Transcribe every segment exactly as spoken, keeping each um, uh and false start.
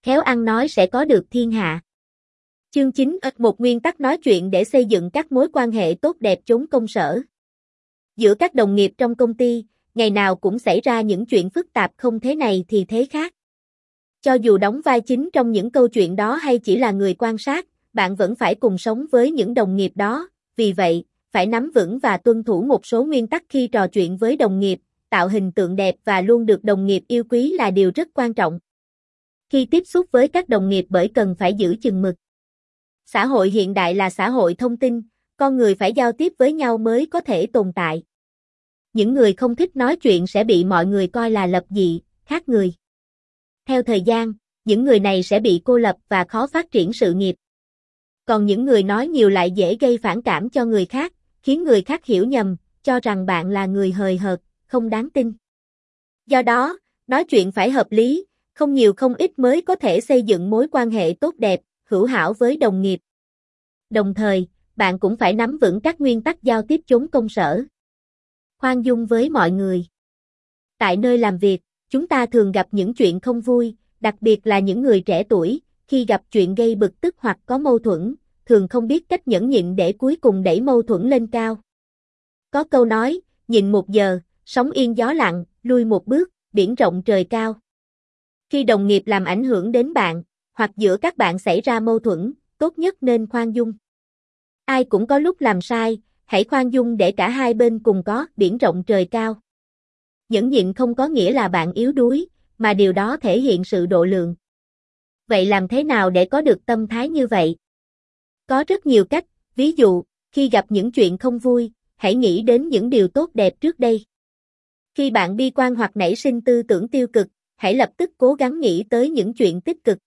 khéo ăn nói sẽ có được thiên hạ. Chương chín, một nguyên tắc nói chuyện để xây dựng các mối quan hệ tốt đẹp chốn công sở. Giữa các đồng nghiệp trong công ty, ngày nào cũng xảy ra những chuyện phức tạp không thế này thì thế khác. Cho dù đóng vai chính trong những câu chuyện đó hay chỉ là người quan sát, bạn vẫn phải cùng sống với những đồng nghiệp đó, vì vậy, phải nắm vững và tuân thủ một số nguyên tắc khi trò chuyện với đồng nghiệp, tạo hình tượng đẹp và luôn được đồng nghiệp yêu quý là điều rất quan trọng. Khi tiếp xúc với các đồng nghiệp bởi cần phải giữ chừng mực. Xã hội hiện đại là xã hội thông tin, con người phải giao tiếp với nhau mới có thể tồn tại. Những người không thích nói chuyện sẽ bị mọi người coi là lập dị, khác người. Theo thời gian, những người này sẽ bị cô lập và khó phát triển sự nghiệp. Còn những người nói nhiều lại dễ gây phản cảm cho người khác, khiến người khác hiểu nhầm, cho rằng bạn là người hời hợt, không đáng tin. Do đó, nói chuyện phải hợp lý, không nhiều không ít mới có thể xây dựng mối quan hệ tốt đẹp, hữu hảo với đồng nghiệp. Đồng thời, bạn cũng phải nắm vững các nguyên tắc giao tiếp chốn công sở. Khoan dung với mọi người. Tại nơi làm việc, chúng ta thường gặp những chuyện không vui, đặc biệt là những người trẻ tuổi, khi gặp chuyện gây bực tức hoặc có mâu thuẫn, thường không biết cách nhẫn nhịn để cuối cùng đẩy mâu thuẫn lên cao. Có câu nói, nhịn một giờ, sóng yên gió lặng, lui một bước, biển rộng trời cao. Khi đồng nghiệp làm ảnh hưởng đến bạn, hoặc giữa các bạn xảy ra mâu thuẫn, tốt nhất nên khoan dung. Ai cũng có lúc làm sai, hãy khoan dung để cả hai bên cùng có biển rộng trời cao. Nhẫn nhịn không có nghĩa là bạn yếu đuối, mà điều đó thể hiện sự độ lượng. Vậy làm thế nào để có được tâm thái như vậy? Có rất nhiều cách, ví dụ, khi gặp những chuyện không vui, hãy nghĩ đến những điều tốt đẹp trước đây. Khi bạn bi quan hoặc nảy sinh tư tưởng tiêu cực, hãy lập tức cố gắng nghĩ tới những chuyện tích cực.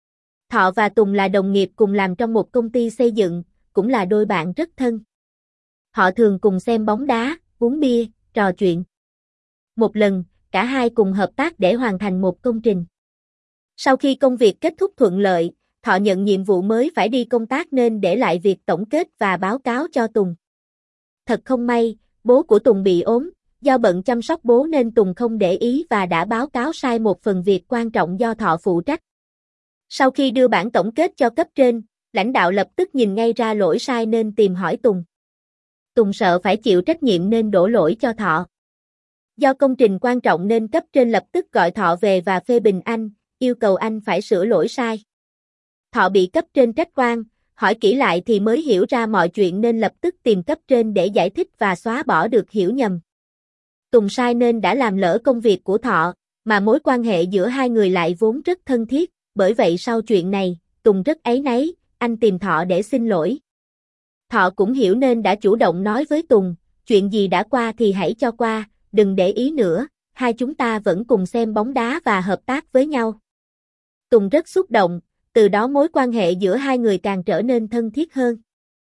Thọ và Tùng là đồng nghiệp cùng làm trong một công ty xây dựng, cũng là đôi bạn rất thân. Họ thường cùng xem bóng đá, uống bia, trò chuyện. Một lần, cả hai cùng hợp tác để hoàn thành một công trình. Sau khi công việc kết thúc thuận lợi, Thọ nhận nhiệm vụ mới phải đi công tác nên để lại việc tổng kết và báo cáo cho Tùng. Thật không may, bố của Tùng bị ốm, do bận chăm sóc bố nên Tùng không để ý và đã báo cáo sai một phần việc quan trọng do Thọ phụ trách. Sau khi đưa bản tổng kết cho cấp trên, lãnh đạo lập tức nhìn ngay ra lỗi sai nên tìm hỏi Tùng. Tùng sợ phải chịu trách nhiệm nên đổ lỗi cho Thọ. Do công trình quan trọng nên cấp trên lập tức gọi Thọ về và phê bình anh, yêu cầu anh phải sửa lỗi sai. Thọ bị cấp trên trách oan, hỏi kỹ lại thì mới hiểu ra mọi chuyện nên lập tức tìm cấp trên để giải thích và xóa bỏ được hiểu nhầm. Tùng sai nên đã làm lỡ công việc của Thọ, mà mối quan hệ giữa hai người lại vốn rất thân thiết, bởi vậy sau chuyện này, Tùng rất áy náy, anh tìm Thọ để xin lỗi. Thọ cũng hiểu nên đã chủ động nói với Tùng, chuyện gì đã qua thì hãy cho qua, đừng để ý nữa, hai chúng ta vẫn cùng xem bóng đá và hợp tác với nhau. Tùng rất xúc động, từ đó mối quan hệ giữa hai người càng trở nên thân thiết hơn.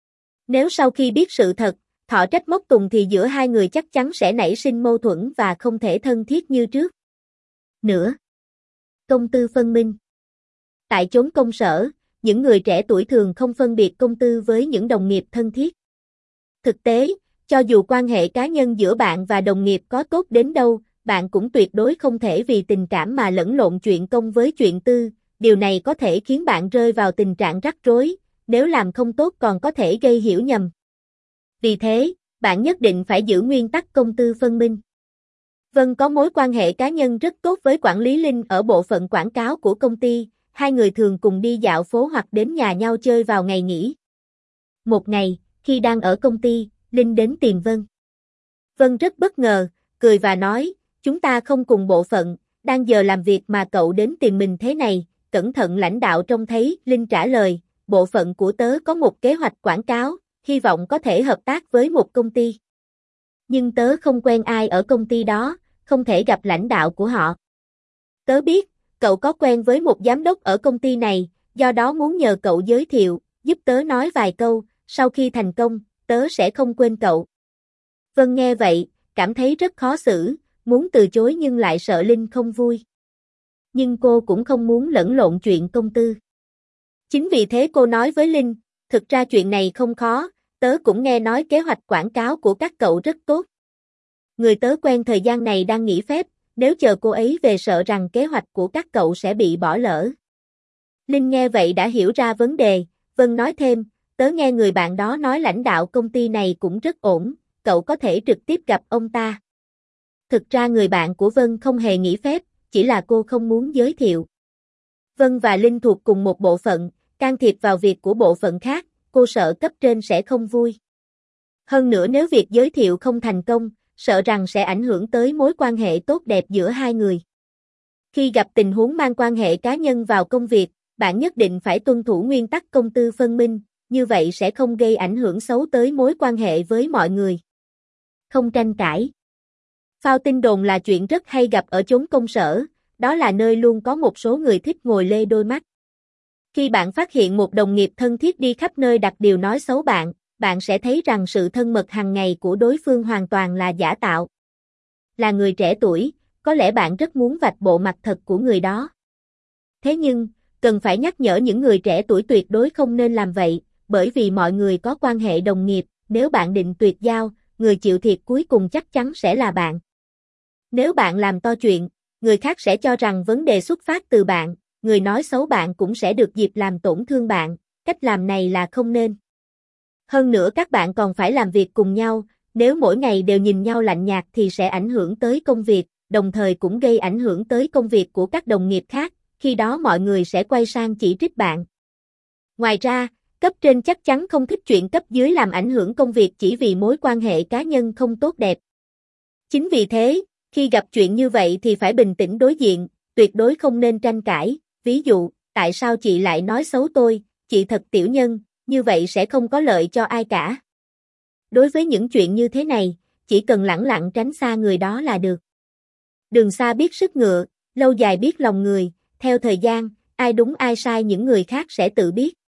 Nếu sau khi biết sự thật, Thọ trách móc Tùng thì giữa hai người chắc chắn sẽ nảy sinh mâu thuẫn và không thể thân thiết như trước nữa. Công tư phân minh. Tại chốn công sở, những người trẻ tuổi thường không phân biệt công tư với những đồng nghiệp thân thiết. Thực tế, cho dù quan hệ cá nhân giữa bạn và đồng nghiệp có tốt đến đâu, bạn cũng tuyệt đối không thể vì tình cảm mà lẫn lộn chuyện công với chuyện tư, điều này có thể khiến bạn rơi vào tình trạng rắc rối, nếu làm không tốt còn có thể gây hiểu nhầm. Vì thế, bạn nhất định phải giữ nguyên tắc công tư phân minh. Vân có mối quan hệ cá nhân rất tốt với quản lý Linh ở bộ phận quảng cáo của công ty, hai người thường cùng đi dạo phố hoặc đến nhà nhau chơi vào ngày nghỉ. Một ngày, khi đang ở công ty, Linh đến tìm Vân. Vân rất bất ngờ, cười và nói, chúng ta không cùng bộ phận, đang giờ làm việc mà cậu đến tìm mình thế này, cẩn thận lãnh đạo trông thấy. Linh trả lời, bộ phận của tớ có một kế hoạch quảng cáo, hy vọng có thể hợp tác với một công ty. Nhưng tớ không quen ai ở công ty đó, không thể gặp lãnh đạo của họ. Tớ biết, cậu có quen với một giám đốc ở công ty này, do đó muốn nhờ cậu giới thiệu, giúp tớ nói vài câu, sau khi thành công, tớ sẽ không quên cậu. Vân nghe vậy, cảm thấy rất khó xử, muốn từ chối nhưng lại sợ Linh không vui. Nhưng cô cũng không muốn lẫn lộn chuyện công tư. Chính vì thế cô nói với Linh, thực ra chuyện này không khó, tớ cũng nghe nói kế hoạch quảng cáo của các cậu rất tốt. Người tớ quen thời gian này đang nghỉ phép, nếu chờ cô ấy về sợ rằng kế hoạch của các cậu sẽ bị bỏ lỡ. Linh nghe vậy đã hiểu ra vấn đề, Vân nói thêm, tớ nghe người bạn đó nói lãnh đạo công ty này cũng rất ổn, cậu có thể trực tiếp gặp ông ta. Thực ra người bạn của Vân không hề nghỉ phép, chỉ là cô không muốn giới thiệu. Vân và Linh thuộc cùng một bộ phận, can thiệp vào việc của bộ phận khác, cô sợ cấp trên sẽ không vui. Hơn nữa nếu việc giới thiệu không thành công, sợ rằng sẽ ảnh hưởng tới mối quan hệ tốt đẹp giữa hai người. Khi gặp tình huống mang quan hệ cá nhân vào công việc, bạn nhất định phải tuân thủ nguyên tắc công tư phân minh, như vậy sẽ không gây ảnh hưởng xấu tới mối quan hệ với mọi người. Không tranh cãi. Phao tin đồn là chuyện rất hay gặp ở chốn công sở, đó là nơi luôn có một số người thích ngồi lê đôi mắt. Khi bạn phát hiện một đồng nghiệp thân thiết đi khắp nơi đặt điều nói xấu bạn, bạn sẽ thấy rằng sự thân mật hàng ngày của đối phương hoàn toàn là giả tạo. Là người trẻ tuổi, có lẽ bạn rất muốn vạch bộ mặt thật của người đó. Thế nhưng, cần phải nhắc nhở những người trẻ tuổi tuyệt đối không nên làm vậy, bởi vì mọi người có quan hệ đồng nghiệp, nếu bạn định tuyệt giao, người chịu thiệt cuối cùng chắc chắn sẽ là bạn. Nếu bạn làm to chuyện, người khác sẽ cho rằng vấn đề xuất phát từ bạn, người nói xấu bạn cũng sẽ được dịp làm tổn thương bạn, cách làm này là không nên. Hơn nữa các bạn còn phải làm việc cùng nhau, nếu mỗi ngày đều nhìn nhau lạnh nhạt thì sẽ ảnh hưởng tới công việc, đồng thời cũng gây ảnh hưởng tới công việc của các đồng nghiệp khác, khi đó mọi người sẽ quay sang chỉ trích bạn. Ngoài ra, cấp trên chắc chắn không thích chuyện cấp dưới làm ảnh hưởng công việc chỉ vì mối quan hệ cá nhân không tốt đẹp. Chính vì thế, khi gặp chuyện như vậy thì phải bình tĩnh đối diện, tuyệt đối không nên tranh cãi, ví dụ, tại sao chị lại nói xấu tôi, chị thật tiểu nhân, như vậy sẽ không có lợi cho ai cả. Đối với những chuyện như thế này, chỉ cần lẳng lặng tránh xa người đó là được. Đường xa biết sức ngựa, lâu dài biết lòng người, theo thời gian, ai đúng ai sai những người khác sẽ tự biết.